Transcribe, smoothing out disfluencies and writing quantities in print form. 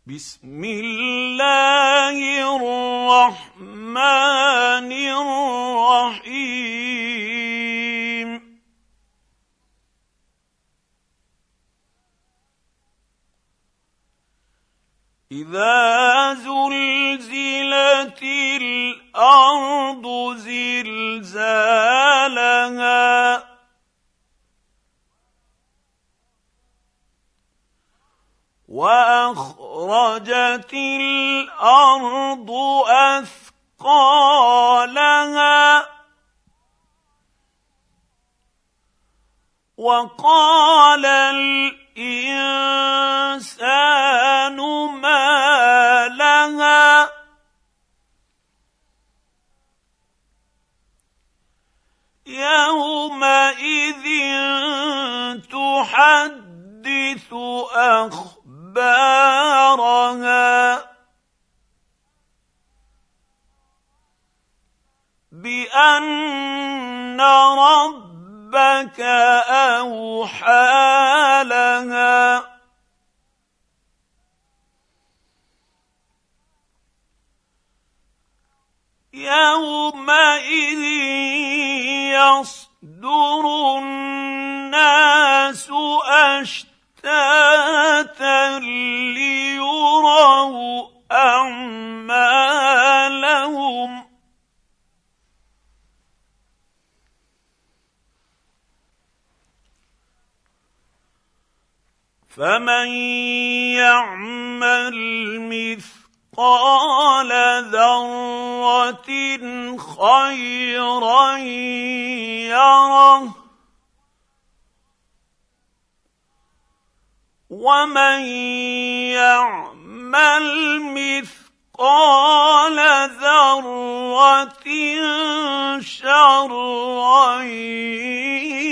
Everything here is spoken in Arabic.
بسم الله الرحمن الرحيم إذا زلزلت الأرض زلزالها وأخرجت الأرض أثقالها وقال الإنسان ما لها يومئذ تحدث أخبارها بأن ربك أوحى لها يومئذ يصدر الناس أشتاتا ليروا أعمالهم فمن يعمل مثقال ذرة خيرا يره ومن يعمل مثقال ذرة شرا